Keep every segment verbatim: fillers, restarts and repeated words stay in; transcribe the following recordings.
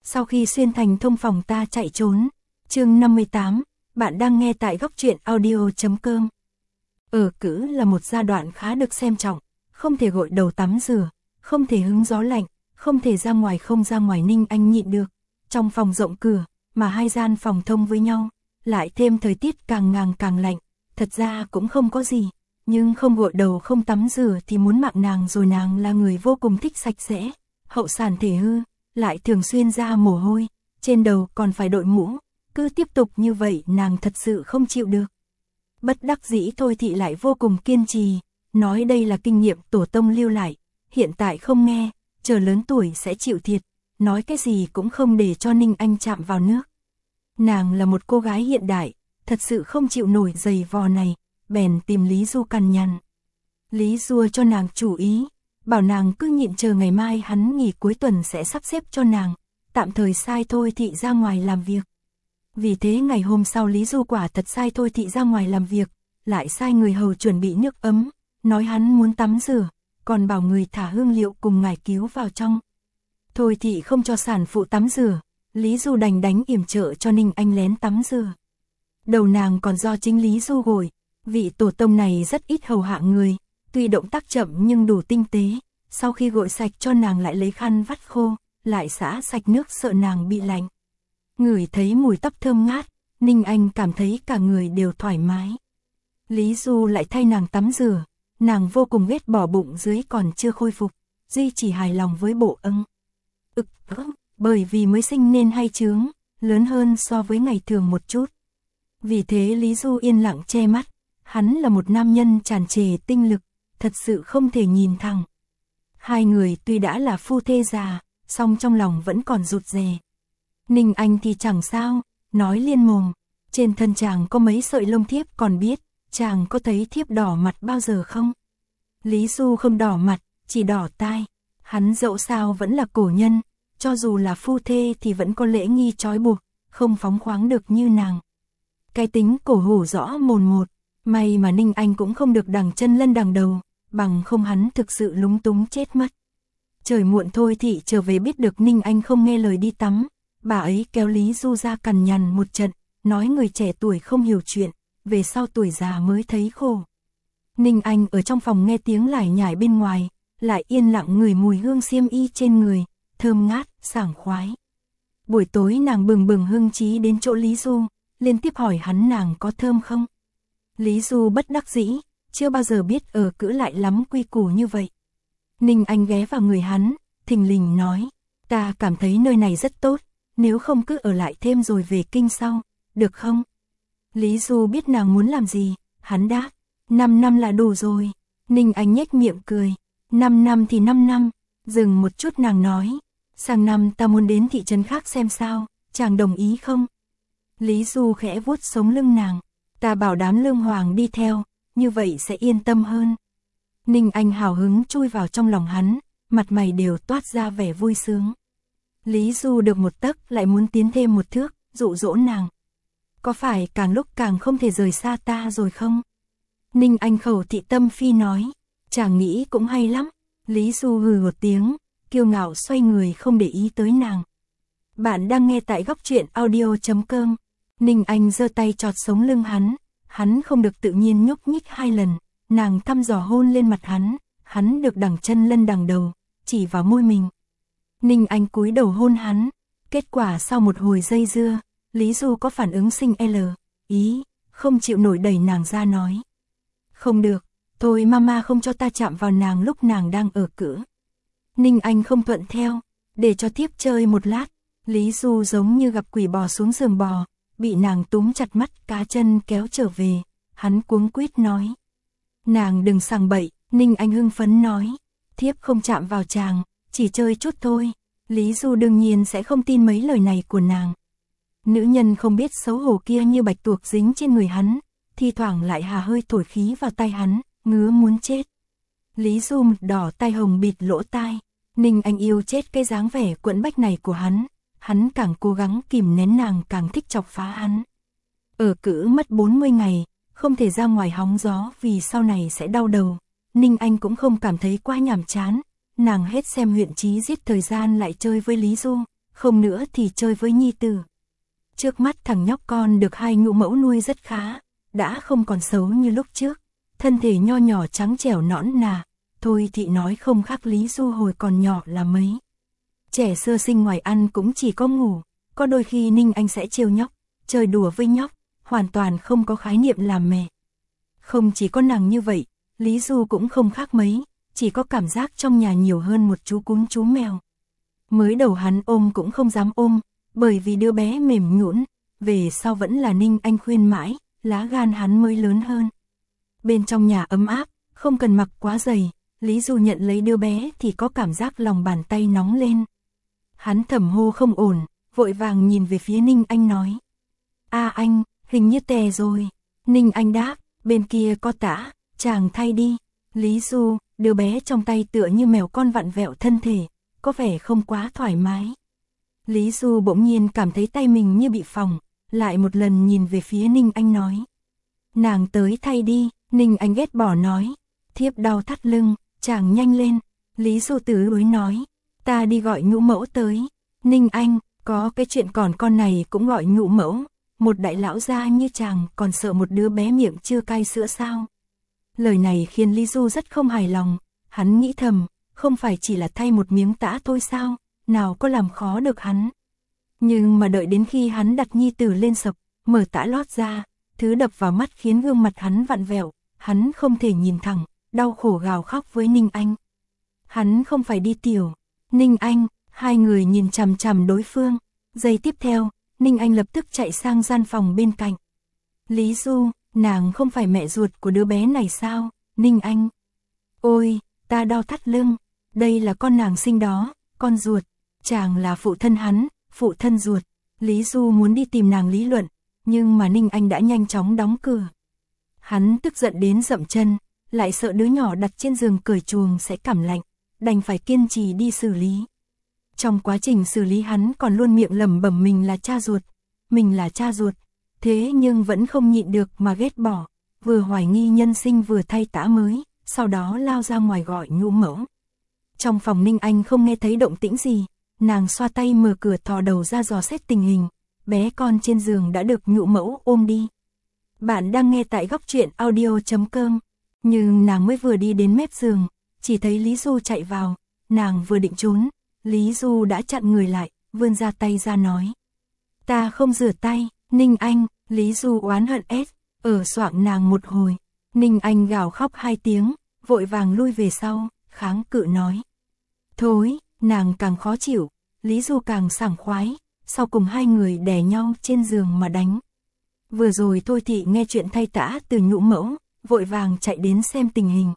sau khi xuyên thành thông phòng ta chạy trốn. Chương năm mươi tám, bạn đang nghe tại góc truyện audio chấm com. Ở cữ là một giai đoạn khá được xem trọng, không thể gội đầu tắm rửa, không thể hứng gió lạnh, không thể ra ngoài không ra ngoài. Ninh Anh nhịn được, trong phòng rộng cửa, mà hai gian phòng thông với nhau, lại thêm thời tiết càng ngàng càng lạnh, thật ra cũng không có gì, nhưng không gội đầu không tắm rửa thì muốn mạng nàng rồi. Nàng là người vô cùng thích sạch sẽ, hậu sản thể hư, lại thường xuyên ra mồ hôi, trên đầu còn phải đội mũ, cứ tiếp tục như vậy nàng thật sự không chịu được. Bất đắc dĩ Thôi Thị lại vô cùng kiên trì, nói đây là kinh nghiệm tổ tông lưu lại, hiện tại không nghe, chờ lớn tuổi sẽ chịu thiệt, nói cái gì cũng không để cho Ninh Anh chạm vào nước. Nàng là một cô gái hiện đại, thật sự không chịu nổi giày vò này, bèn tìm Lý Du cằn nhằn. Lý Du cho nàng chủ ý, bảo nàng cứ nhịn chờ ngày mai hắn nghỉ cuối tuần sẽ sắp xếp cho nàng, tạm thời sai Thôi Thị ra ngoài làm việc. Vì thế ngày hôm sau Lý Du quả thật sai Thôi Thị ra ngoài làm việc, lại sai người hầu chuẩn bị nước ấm, nói hắn muốn tắm rửa, còn bảo người thả hương liệu cùng ngải cứu vào trong. Thôi Thị không cho sản phụ tắm rửa, Lý Du đành đánh yểm trợ cho Ninh Anh lén tắm rửa. Đầu nàng còn do chính Lý Du gội, vị tổ tông này rất ít hầu hạ người, tuy động tác chậm nhưng đủ tinh tế, sau khi gội sạch cho nàng lại lấy khăn vắt khô, lại xả sạch nước sợ nàng bị lạnh. Ngửi thấy mùi tóc thơm ngát, Ninh Anh cảm thấy cả người đều thoải mái. Lý Du lại thay nàng tắm rửa, nàng vô cùng ghét bỏ bụng dưới còn chưa khôi phục, duy chỉ hài lòng với bộ ưng. Ực ức, bởi vì mới sinh nên hay chướng, lớn hơn so với ngày thường một chút. Vì thế Lý Du yên lặng che mắt, hắn là một nam nhân tràn trề tinh lực, thật sự không thể nhìn thẳng. Hai người tuy đã là phu thê già, song trong lòng vẫn còn rụt rè. Ninh Anh thì chẳng sao, nói liên mồm, trên thân chàng có mấy sợi lông thiếp còn biết, chàng có thấy thiếp đỏ mặt bao giờ không? Lý Du không đỏ mặt, chỉ đỏ tai, hắn dẫu sao vẫn là cổ nhân, cho dù là phu thê thì vẫn có lễ nghi trói buộc, không phóng khoáng được như nàng. Cái tính cổ hủ rõ mồn một, may mà Ninh Anh cũng không được đằng chân lân đằng đầu, bằng không hắn thực sự lúng túng chết mất. Trời muộn Thôi Thị trở về biết được Ninh Anh không nghe lời đi tắm, bà ấy kéo Lý Du ra cằn nhằn một trận, nói người trẻ tuổi không hiểu chuyện, về sau tuổi già mới thấy khổ. Ninh Anh ở trong phòng nghe tiếng lải nhải bên ngoài, lại yên lặng ngửi mùi hương xiêm y trên người, thơm ngát, sảng khoái. Buổi tối nàng bừng bừng hưng trí đến chỗ Lý Du, liên tiếp hỏi hắn nàng có thơm không. Lý Du bất đắc dĩ, chưa bao giờ biết ở cữ lại lắm quy củ như vậy. Ninh Anh ghé vào người hắn, thình lình nói, ta cảm thấy nơi này rất tốt, nếu không cứ ở lại thêm rồi về kinh sau, được không? Lý Du biết nàng muốn làm gì, hắn đáp, năm năm là đủ rồi. Ninh Anh nhếch miệng cười, năm năm thì năm năm, dừng một chút nàng nói, sang năm ta muốn đến thị trấn khác xem sao, chàng đồng ý không? Lý Du khẽ vuốt sống lưng nàng, ta bảo đám Lương Hoàng đi theo, như vậy sẽ yên tâm hơn. Ninh Anh hào hứng chui vào trong lòng hắn, mặt mày đều toát ra vẻ vui sướng. Lý Du được một tấc lại muốn tiến thêm một thước, dụ dỗ nàng. Có phải càng lúc càng không thể rời xa ta rồi không? Ninh Anh khẩu thị tâm phi nói, chàng nghĩ cũng hay lắm. Lý Du hừ một tiếng, kiêu ngạo xoay người không để ý tới nàng. Bạn đang nghe tại góc truyện audio chấm com. Ninh Anh giơ tay chọt sống lưng hắn, hắn không được tự nhiên nhúc nhích hai lần, nàng thăm dò hôn lên mặt hắn, hắn được đằng chân lân đằng đầu, chỉ vào môi mình. Ninh Anh cúi đầu hôn hắn, kết quả sau một hồi dây dưa, Lý Du có phản ứng sinh L, ý, không chịu nổi đẩy nàng ra nói. Không được, thôi mama không cho ta chạm vào nàng lúc nàng đang ở cữ. Ninh Anh không thuận theo, để cho thiếp chơi một lát, Lý Du giống như gặp quỷ bò xuống giường bò, bị nàng túm chặt mắt cá chân kéo trở về, hắn cuống quýt nói. Nàng đừng sằng bậy, Ninh Anh hưng phấn nói, thiếp không chạm vào chàng, chỉ chơi chút thôi. Lý Du đương nhiên sẽ không tin mấy lời này của nàng. Nữ nhân không biết xấu hổ kia như bạch tuộc dính trên người hắn, thi thoảng lại hà hơi thổi khí vào tay hắn, ngứa muốn chết. Lý Du mực đỏ tay hồng bịt lỗ tai, Ninh Anh yêu chết cái dáng vẻ quẫn bách này của hắn, hắn càng cố gắng kìm nén nàng càng thích chọc phá hắn. Ở cữ mất bốn mươi ngày, không thể ra ngoài hóng gió vì sau này sẽ đau đầu, Ninh Anh cũng không cảm thấy quá nhàm chán, nàng hết xem huyện Chí giết thời gian lại chơi với Lý Du, không nữa thì chơi với nhi tử. Trước mắt thằng nhóc con được hai ngũ mẫu nuôi rất khá, đã không còn xấu như lúc trước, thân thể nho nhỏ trắng trẻo nõn nà, thôi thị nói không khác Lý Du hồi còn nhỏ là mấy. Trẻ sơ sinh ngoài ăn cũng chỉ có ngủ, có đôi khi Ninh Anh sẽ trêu nhóc, chơi đùa với nhóc, hoàn toàn không có khái niệm làm mẹ. Không chỉ có nàng như vậy, Lý Du cũng không khác mấy, chỉ có cảm giác trong nhà nhiều hơn một chú cún chú mèo. Mới đầu hắn ôm cũng không dám ôm, bởi vì đứa bé mềm nhũn, về sau vẫn là Ninh Anh khuyên mãi, lá gan hắn mới lớn hơn. Bên trong nhà ấm áp, không cần mặc quá dày, Lý Du nhận lấy đứa bé thì có cảm giác lòng bàn tay nóng lên. Hắn thầm hô không ổn, vội vàng nhìn về phía Ninh Anh nói. A anh, hình như tè rồi. Ninh Anh đáp, bên kia có tã, chàng thay đi. Lý Du, đứa bé trong tay tựa như mèo con vặn vẹo thân thể, có vẻ không quá thoải mái. Lý Du bỗng nhiên cảm thấy tay mình như bị phỏng, lại một lần nhìn về phía Ninh Anh nói. Nàng tới thay đi, Ninh Anh ghét bỏ nói. Thiếp đau thắt lưng, chàng nhanh lên. Lý Du tứ đối nói, ta đi gọi nhũ mẫu tới. Ninh Anh, có cái chuyện còn con này cũng gọi nhũ mẫu, một đại lão gia như chàng còn sợ một đứa bé miệng chưa cai sữa sao? Lời này khiến Lý Du rất không hài lòng, hắn nghĩ thầm, không phải chỉ là thay một miếng tã thôi sao, nào có làm khó được hắn. Nhưng mà đợi đến khi hắn đặt nhi tử lên sập, mở tã lót ra, thứ đập vào mắt khiến gương mặt hắn vặn vẹo, hắn không thể nhìn thẳng, đau khổ gào khóc với Ninh Anh. Hắn không phải đi tiểu. Ninh Anh, hai người nhìn chằm chằm đối phương, giây tiếp theo, Ninh Anh lập tức chạy sang gian phòng bên cạnh. Lý Du, nàng không phải mẹ ruột của đứa bé này sao? Ninh Anh. Ôi, ta đau thắt lưng, đây là con nàng sinh đó, con ruột, chàng là phụ thân hắn, phụ thân ruột. Lý Du muốn đi tìm nàng lý luận, nhưng mà Ninh Anh đã nhanh chóng đóng cửa. Hắn tức giận đến dậm chân, lại sợ đứa nhỏ đặt trên giường cởi chuồng sẽ cảm lạnh, đành phải kiên trì đi xử lý. Trong quá trình xử lý hắn còn luôn miệng lẩm bẩm mình là cha ruột, mình là cha ruột, thế nhưng vẫn không nhịn được mà ghét bỏ, vừa hoài nghi nhân sinh vừa thay tã mới, sau đó lao ra ngoài gọi nhũ mẫu. Trong phòng Ninh Anh không nghe thấy động tĩnh gì, nàng xoa tay mở cửa thò đầu ra dò xét tình hình, bé con trên giường đã được nhũ mẫu ôm đi. Bạn đang nghe tại góc truyện audio chấm com, nhưng nàng mới vừa đi đến mép giường, chỉ thấy Lý Du chạy vào, nàng vừa định trốn, Lý Du đã chặn người lại, vươn ra tay ra nói. Ta không rửa tay, Ninh Anh. Lý Du oán hận ép, ở xoạng nàng một hồi. Ninh Anh gào khóc hai tiếng, vội vàng lui về sau, kháng cự nói. Thối, nàng càng khó chịu, Lý Du càng sảng khoái, sau cùng hai người đè nhau trên giường mà đánh. Vừa rồi Thôi Thị nghe chuyện thay tã từ nhũ mẫu, vội vàng chạy đến xem tình hình.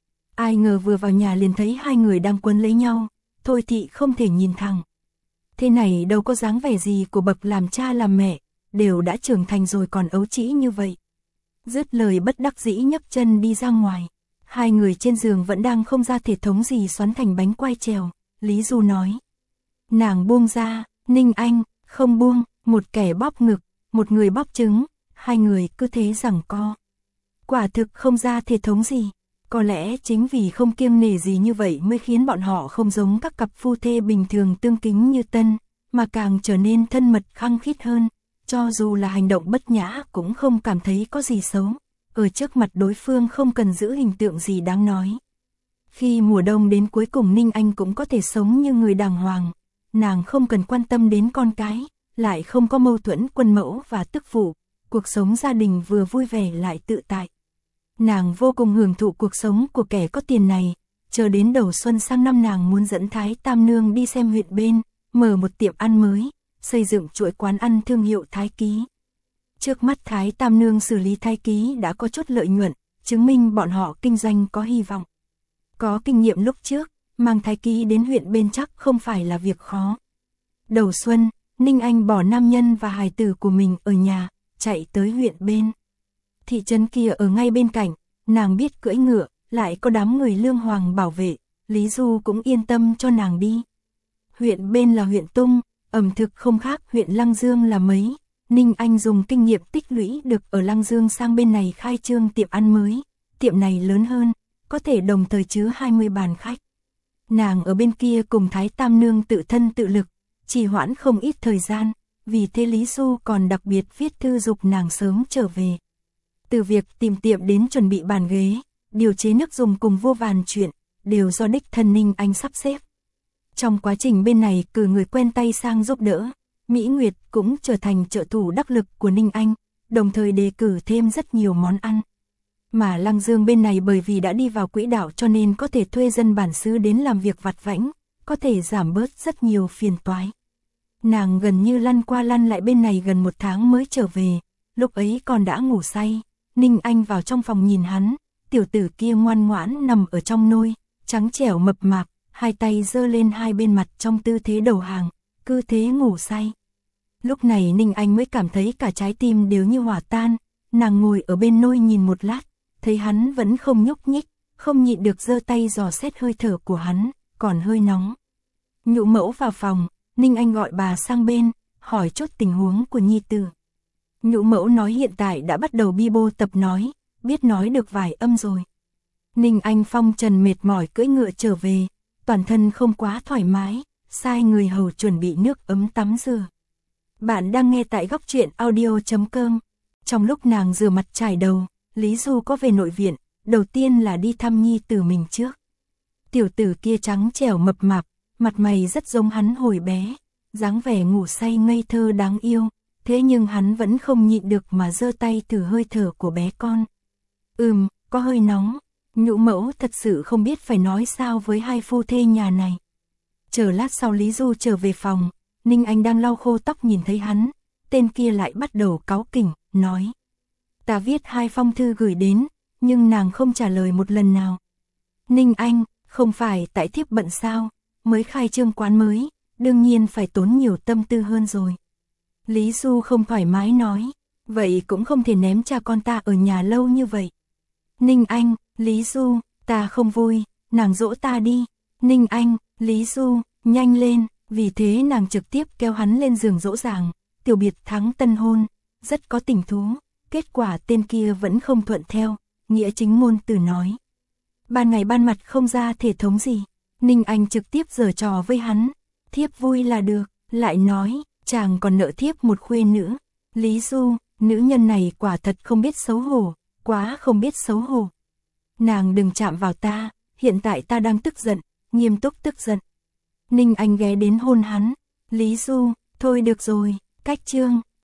Ai ngờ vừa vào nhà liền thấy hai người đang quấn lấy nhau, Thôi Thị không thể nhìn thẳng. Thế này đâu có dáng vẻ gì của bậc làm cha làm mẹ, đều đã trưởng thành rồi còn ấu trĩ như vậy. Dứt lời bất đắc dĩ nhấc chân đi ra ngoài. Hai người trên giường vẫn đang không ra thể thống gì xoắn thành bánh quai trèo. Lý Du nói. Nàng buông ra, Ninh Anh, không buông, một kẻ bóp ngực, một người bóp trứng, hai người cứ thế giằng co. Quả thực không ra thể thống gì. Có lẽ chính vì không kiêng nể gì như vậy mới khiến bọn họ không giống các cặp phu thê bình thường tương kính như tân, mà càng trở nên thân mật khăng khít hơn. Cho dù là hành động bất nhã cũng không cảm thấy có gì xấu, ở trước mặt đối phương không cần giữ hình tượng gì đáng nói. Khi mùa đông đến cuối cùng Ninh Anh cũng có thể sống như người đàng hoàng, nàng không cần quan tâm đến con cái, lại không có mâu thuẫn quân mẫu và tức phụ, cuộc sống gia đình vừa vui vẻ lại tự tại. Nàng vô cùng hưởng thụ cuộc sống của kẻ có tiền này, chờ đến đầu xuân sang năm nàng muốn dẫn Thái Tam Nương đi xem huyện bên, mở một tiệm ăn mới, xây dựng chuỗi quán ăn thương hiệu Thái Ký. Trước mắt Thái Tam Nương xử lý Thái Ký đã có chút lợi nhuận, chứng minh bọn họ kinh doanh có hy vọng. Có kinh nghiệm lúc trước, mang Thái Ký đến huyện bên chắc không phải là việc khó. Đầu xuân, Ninh Anh bỏ nam nhân và hài tử của mình ở nhà, chạy tới huyện bên. Thị trấn kia ở ngay bên cạnh, nàng biết cưỡi ngựa, lại có đám người lương hoàng bảo vệ, Lý Du cũng yên tâm cho nàng đi. Huyện bên là huyện Tung, ẩm thực không khác huyện Lăng Dương là mấy. Ninh Anh dùng kinh nghiệm tích lũy được ở Lăng Dương sang bên này khai trương tiệm ăn mới. Tiệm này lớn hơn, có thể đồng thời chứa hai mươi bàn khách. Nàng ở bên kia cùng Thái Tam Nương tự thân tự lực, trì hoãn không ít thời gian, vì thế Lý Du còn đặc biệt viết thư dục nàng sớm trở về. Từ việc tìm tiệm đến chuẩn bị bàn ghế, điều chế nước dùng cùng vô vàn chuyện, đều do đích thân Ninh Anh sắp xếp. Trong quá trình bên này cử người quen tay sang giúp đỡ, Mỹ Nguyệt cũng trở thành trợ thủ đắc lực của Ninh Anh, đồng thời đề cử thêm rất nhiều món ăn. Mà Lăng Dương bên này bởi vì đã đi vào quỹ đạo cho nên có thể thuê dân bản xứ đến làm việc vặt vãnh, có thể giảm bớt rất nhiều phiền toái. Nàng gần như lăn qua lăn lại bên này gần một tháng mới trở về, lúc ấy còn đã ngủ say. Ninh Anh vào trong phòng nhìn hắn, tiểu tử kia ngoan ngoãn nằm ở trong nôi, trắng trẻo mập mạp, hai tay giơ lên hai bên mặt trong tư thế đầu hàng, cứ thế ngủ say. Lúc này Ninh Anh mới cảm thấy cả trái tim đều như hỏa tan, nàng ngồi ở bên nôi nhìn một lát, thấy hắn vẫn không nhúc nhích, không nhịn được giơ tay dò xét hơi thở của hắn, còn hơi nóng. Nhũ mẫu vào phòng, Ninh Anh gọi bà sang bên, hỏi chốt tình huống của nhi tử. Nhũ mẫu nói hiện tại đã bắt đầu bi bô tập nói, biết nói được vài âm rồi. Ninh Anh phong trần mệt mỏi cưỡi ngựa trở về, toàn thân không quá thoải mái, sai người hầu chuẩn bị nước ấm tắm rửa. Bạn đang nghe tại góc truyện audio chấm com. Trong lúc nàng rửa mặt chải đầu, Lý Du có về nội viện, đầu tiên là đi thăm nhi tử mình trước. Tiểu tử kia trắng trẻo mập mạp, mặt mày rất giống hắn hồi bé, dáng vẻ ngủ say ngây thơ đáng yêu, thế nhưng hắn vẫn không nhịn được mà giơ tay thử hơi thở của bé con. Ừm, có hơi nóng. Nhũ mẫu thật sự không biết phải nói sao với hai phu thê nhà này. Chờ lát sau Lý Du trở về phòng, Ninh Anh đang lau khô tóc nhìn thấy hắn, tên kia lại bắt đầu cáu kỉnh, nói. Ta viết hai phong thư gửi đến, nhưng nàng không trả lời một lần nào. Ninh Anh, không phải tại thiếp bận sao, mới khai trương quán mới, đương nhiên phải tốn nhiều tâm tư hơn rồi. Lý Du không thoải mái nói, vậy cũng không thể ném cha con ta ở nhà lâu như vậy. Ninh Anh, Lý Du, ta không vui, nàng dỗ ta đi. Ninh Anh, Lý Du, nhanh lên, vì thế nàng trực tiếp kéo hắn lên giường dỗ dàng, tiểu biệt thắng tân hôn, rất có tình thú. Kết quả tên kia vẫn không thuận theo, nghĩa chính ngôn từ nói. Ban ngày ban mặt không ra thể thống gì, Ninh Anh trực tiếp giở trò với hắn, thiếp vui là được, lại nói, chàng còn nợ thiếp một khuê nữ. Lý Du, nữ nhân này quả thật không biết xấu hổ, quá không biết xấu hổ. Nàng đừng chạm vào ta, hiện tại ta đang tức giận, nghiêm túc tức giận. Ninh Anh ghé đến hôn hắn, Lý Du, thôi được rồi, cách chương.